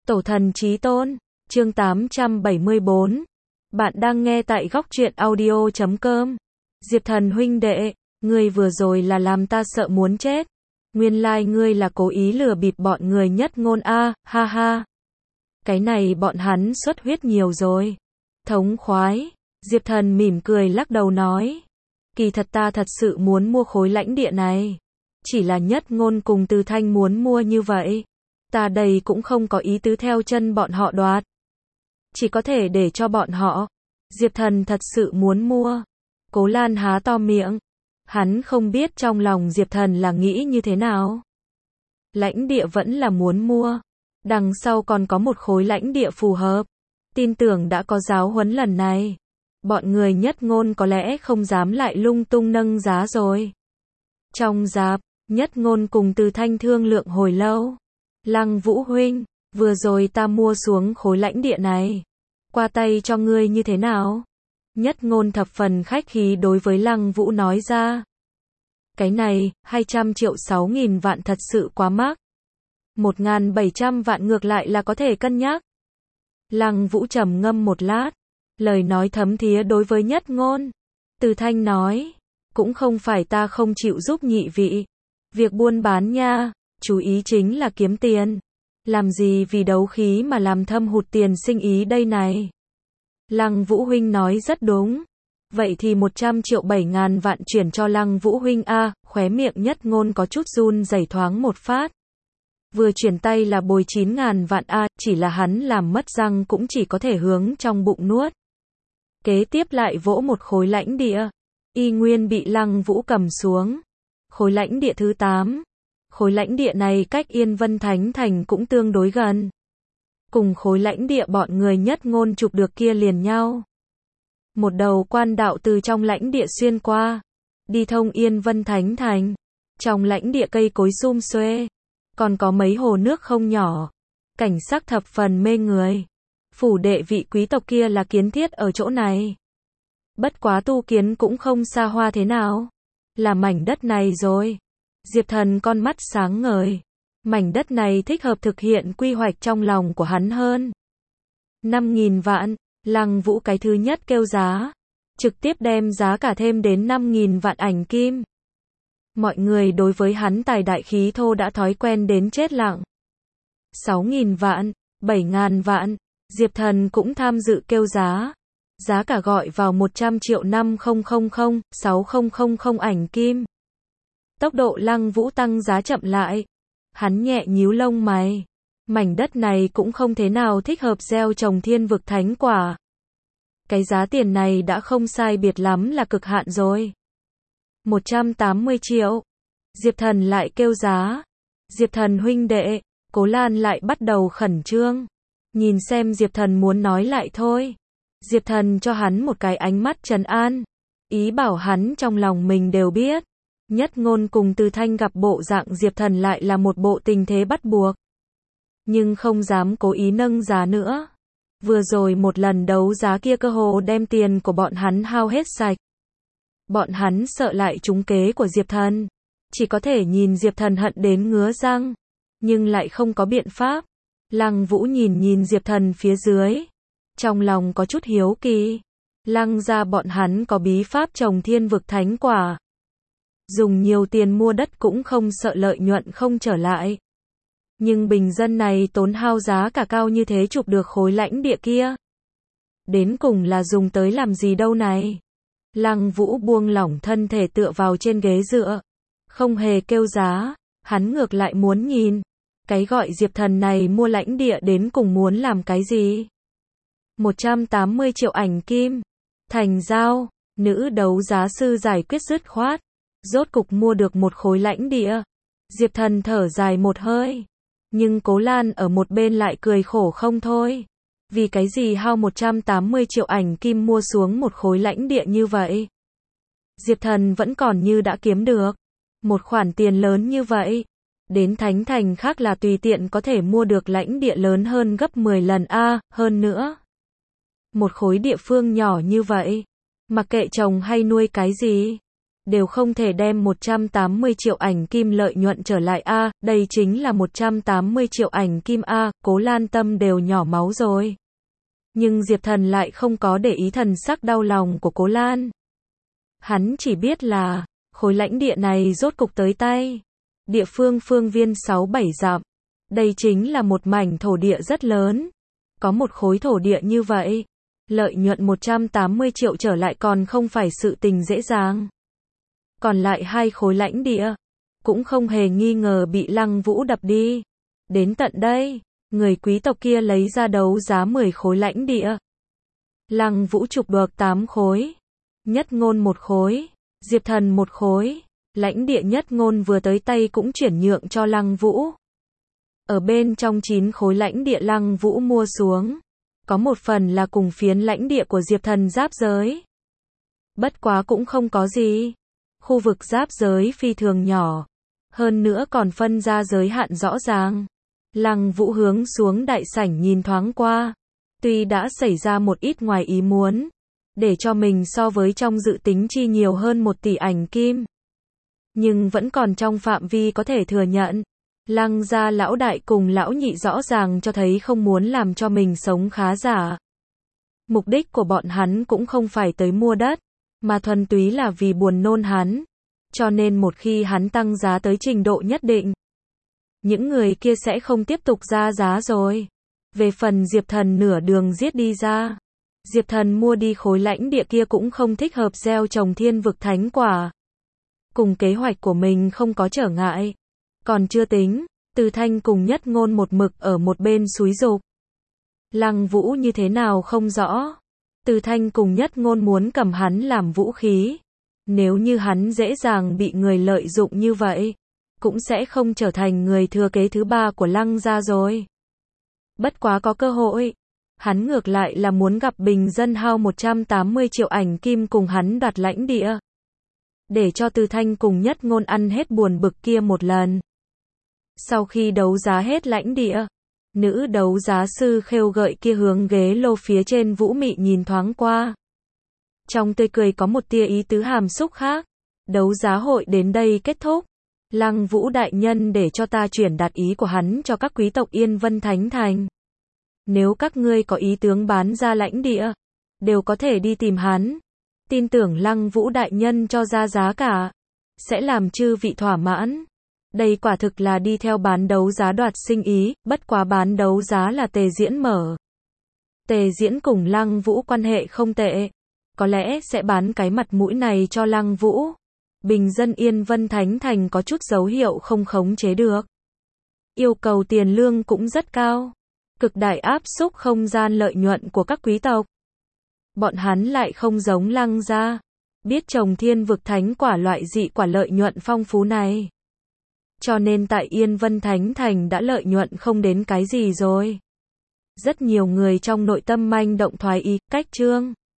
Tổ thần chí tôn, chương 874. Bạn đang nghe tại góc truyện audio.com. Diệp Thần huynh đệ, ngươi vừa rồi là làm ta sợ muốn chết. Nguyên lai ngươi là cố ý lừa bịp bọn người Nhất Ngôn a, ha ha. Cái này bọn hắn xuất huyết nhiều rồi. Thống khoái, Diệp Thần mỉm cười lắc đầu nói. Kỳ thật ta thật sự muốn mua khối lãnh địa này. Chỉ là Nhất Ngôn cùng Từ Thanh muốn mua như vậy. Ta đây cũng không có ý tứ theo chân bọn họ đoạt. Chỉ có thể để cho bọn họ. Diệp Thần thật sự muốn mua. Cố Lan há to miệng. Hắn không biết trong lòng Diệp Thần là nghĩ như thế nào. Lãnh địa vẫn là muốn mua. Đằng sau còn có một khối lãnh địa phù hợp. Tin tưởng đã có giáo huấn lần này. Bọn người Nhất Ngôn có lẽ không dám lại lung tung nâng giá rồi. Trong rạp, Nhất Ngôn cùng Từ Thanh thương lượng hồi lâu. Lăng Vũ huynh, vừa rồi ta mua xuống khối lãnh địa này. Qua tay cho ngươi như thế nào? Nhất Ngôn thập phần khách khí đối với Lăng Vũ nói ra. Cái này, 200 triệu 6.000 vạn thật sự quá mắc. 1.700 vạn ngược lại là có thể cân nhắc. Lăng Vũ trầm ngâm một lát. Lời nói thấm thía đối với Nhất Ngôn. Từ Thanh nói. Cũng không phải ta không chịu giúp nhị vị. Việc buôn bán nha. Chú ý chính là kiếm tiền. Làm gì vì đấu khí mà làm thâm hụt tiền sinh ý đây này. Lăng Vũ huynh nói rất đúng. Vậy thì 100 triệu 7.000 vạn chuyển cho Lăng Vũ huynh a, khóe miệng Nhất Ngôn có chút run rẩy thoáng một phát. Vừa chuyển tay là bồi 9.000 vạn a, chỉ là hắn làm mất răng cũng chỉ có thể hướng trong bụng nuốt. Kế tiếp lại vỗ một khối lãnh địa. Y nguyên bị Lăng Vũ cầm xuống. Khối lãnh địa thứ 8. Khối lãnh địa này cách Yên Vân Thánh Thành cũng tương đối gần. Cùng khối lãnh địa bọn người Nhất Ngôn chụp được kia liền nhau. Một đầu quan đạo từ trong lãnh địa xuyên qua. Đi thông Yên Vân Thánh Thành. Trong lãnh địa cây cối sum xuê. Còn có mấy hồ nước không nhỏ. Cảnh sắc thập phần mê người. Phủ đệ vị quý tộc kia là kiến thiết ở chỗ này. Bất quá tu kiến cũng không xa hoa thế nào. Là mảnh đất này rồi. Diệp Thần con mắt sáng ngời. Mảnh đất này thích hợp thực hiện quy hoạch trong lòng của hắn hơn. 5.000 vạn, Lăng Vũ cái thứ nhất kêu giá. Trực tiếp đem giá cả thêm đến 5.000 vạn ảnh kim. Mọi người đối với hắn tài đại khí thô đã thói quen đến chết lặng. 6.000 vạn, 7.000 vạn, Diệp Thần cũng tham dự kêu giá. Giá cả gọi vào 100 triệu 5000, 6000 ảnh kim. Tốc độ Lăng Vũ tăng giá chậm lại. Hắn nhẹ nhíu lông mày. Mảnh đất này cũng không thế nào thích hợp gieo trồng thiên vực thánh quả. Cái giá tiền này đã không sai biệt lắm là cực hạn rồi. 180 triệu. Diệp Thần lại kêu giá. Diệp Thần huynh đệ, Cố Lan lại bắt đầu khẩn trương. Nhìn xem Diệp Thần muốn nói lại thôi. Diệp Thần cho hắn một cái ánh mắt trấn an. Ý bảo hắn trong lòng mình đều biết. Nhất Ngôn cùng Từ Thanh gặp bộ dạng Diệp Thần lại là một bộ tình thế bắt buộc. Nhưng không dám cố ý nâng giá nữa. Vừa rồi một lần đấu giá kia cơ hồ đem tiền của bọn hắn hao hết sạch. Bọn hắn sợ lại trúng kế của Diệp Thần. Chỉ có thể nhìn Diệp Thần hận đến ngứa răng. Nhưng lại không có biện pháp. Lăng Vũ nhìn Diệp Thần phía dưới. Trong lòng có chút hiếu kỳ. Lăng ra bọn hắn có bí pháp trồng thiên vực thánh quả. Dùng nhiều tiền mua đất cũng không sợ lợi nhuận không trở lại. Nhưng bình dân này tốn hao giá cả cao như thế chụp được khối lãnh địa kia. Đến cùng là dùng tới làm gì đâu này. Lăng Vũ buông lỏng thân thể tựa vào trên ghế dựa. Không hề kêu giá. Hắn ngược lại muốn nhìn. Cái gọi Diệp Thần này mua lãnh địa đến cùng muốn làm cái gì. 180 triệu ảnh kim. Thành giao. Nữ đấu giá sư giải quyết dứt khoát. Rốt cục mua được một khối lãnh địa. Diệp Thần thở dài một hơi. Nhưng Cố Lan ở một bên lại cười khổ không thôi. Vì cái gì hao 180 triệu ảnh kim mua xuống một khối lãnh địa như vậy? Diệp Thần vẫn còn như đã kiếm được. Một khoản tiền lớn như vậy. Đến Thánh Thành khác là tùy tiện có thể mua được lãnh địa lớn hơn gấp 10 lần a, hơn nữa. Một khối địa phương nhỏ như vậy. Mặc kệ trồng hay nuôi cái gì. đều không thể đem 180 triệu ảnh kim lợi nhuận trở lại a, đây chính là 180 triệu ảnh kim a, Cố Lan tâm đều nhỏ máu rồi. Nhưng Diệp Thần lại không có để ý thần sắc đau lòng của Cố Lan. Hắn chỉ biết là, khối lãnh địa này rốt cục tới tay. Địa phương phương viên 6-7 dặm. Đây chính là một mảnh thổ địa rất lớn. Có một khối thổ địa như vậy, lợi nhuận 180 triệu trở lại còn không phải sự tình dễ dàng. Còn lại 2 khối lãnh địa, cũng không hề nghi ngờ bị Lăng Vũ đập đi. Đến tận đây, người quý tộc kia lấy ra đấu giá 10 khối lãnh địa. Lăng Vũ chụp được 8 khối. Nhất Ngôn 1 khối, Diệp Thần 1 khối. Lãnh địa Nhất Ngôn vừa tới tay cũng chuyển nhượng cho Lăng Vũ. Ở bên trong 9 khối lãnh địa Lăng Vũ mua xuống, có một phần là cùng phiến lãnh địa của Diệp Thần giáp giới. Bất quá cũng không có gì. Khu vực giáp giới phi thường nhỏ, hơn nữa còn phân ra giới hạn rõ ràng. Lăng Vũ hướng xuống đại sảnh nhìn thoáng qua, tuy đã xảy ra một ít ngoài ý muốn, để cho mình so với trong dự tính chi nhiều hơn 1 tỷ ảnh kim, nhưng vẫn còn trong phạm vi có thể thừa nhận. Lăng gia lão đại cùng lão nhị rõ ràng cho thấy không muốn làm cho mình sống khá giả. Mục đích của bọn hắn cũng không phải tới mua đất, mà thuần túy là vì buồn nôn hắn. Cho nên một khi hắn tăng giá tới trình độ nhất định, những người kia sẽ không tiếp tục ra giá rồi. Về phần Diệp Thần nửa đường giết đi ra, Diệp Thần mua đi khối lãnh địa kia cũng không thích hợp gieo trồng thiên vực thánh quả. Cùng kế hoạch của mình không có trở ngại. Còn chưa tính, Từ Thanh cùng Nhất Ngôn một mực ở một bên xúi giục. Lăng Vũ như thế nào không rõ. Từ Thanh cùng Nhất Ngôn muốn cầm hắn làm vũ khí. Nếu như hắn dễ dàng bị người lợi dụng như vậy, cũng sẽ không trở thành người thừa kế thứ 3 của Lăng gia rồi. Bất quá có cơ hội, hắn ngược lại là muốn gặp bình dân hao 180 triệu ảnh kim cùng hắn đoạt lãnh địa. Để cho Từ Thanh cùng Nhất Ngôn ăn hết buồn bực kia một lần. Sau khi đấu giá hết lãnh địa, nữ đấu giá sư khêu gợi kia hướng ghế lô phía trên Vũ Mị nhìn thoáng qua. Trong tươi cười có một tia ý tứ hàm xúc khác. Đấu giá hội đến đây kết thúc. Lăng Vũ đại nhân để cho ta chuyển đạt ý của hắn cho các quý tộc Yên Vân Thánh Thành. Nếu các ngươi có ý tướng bán ra lãnh địa, đều có thể đi tìm hắn. Tin tưởng Lăng Vũ đại nhân cho ra giá cả, sẽ làm chư vị thỏa mãn. Đây quả thực là đi theo bán đấu giá đoạt sinh ý, bất quá bán đấu giá là Tề Diễn mở. Tề Diễn cùng Lăng Vũ quan hệ không tệ, có lẽ sẽ bán cái mặt mũi này cho Lăng Vũ. Bình dân Yên Vân Thánh Thành có chút dấu hiệu không khống chế được. Yêu cầu tiền lương cũng rất cao, cực đại áp xúc không gian lợi nhuận của các quý tộc. Bọn hắn lại không giống Lăng gia, biết trồng thiên vực thánh quả loại dị quả lợi nhuận phong phú này. Cho nên tại Yên Vân Thánh Thành đã lợi nhuận không đến cái gì rồi. Rất nhiều người trong nội tâm manh động thoái ý, cách trương.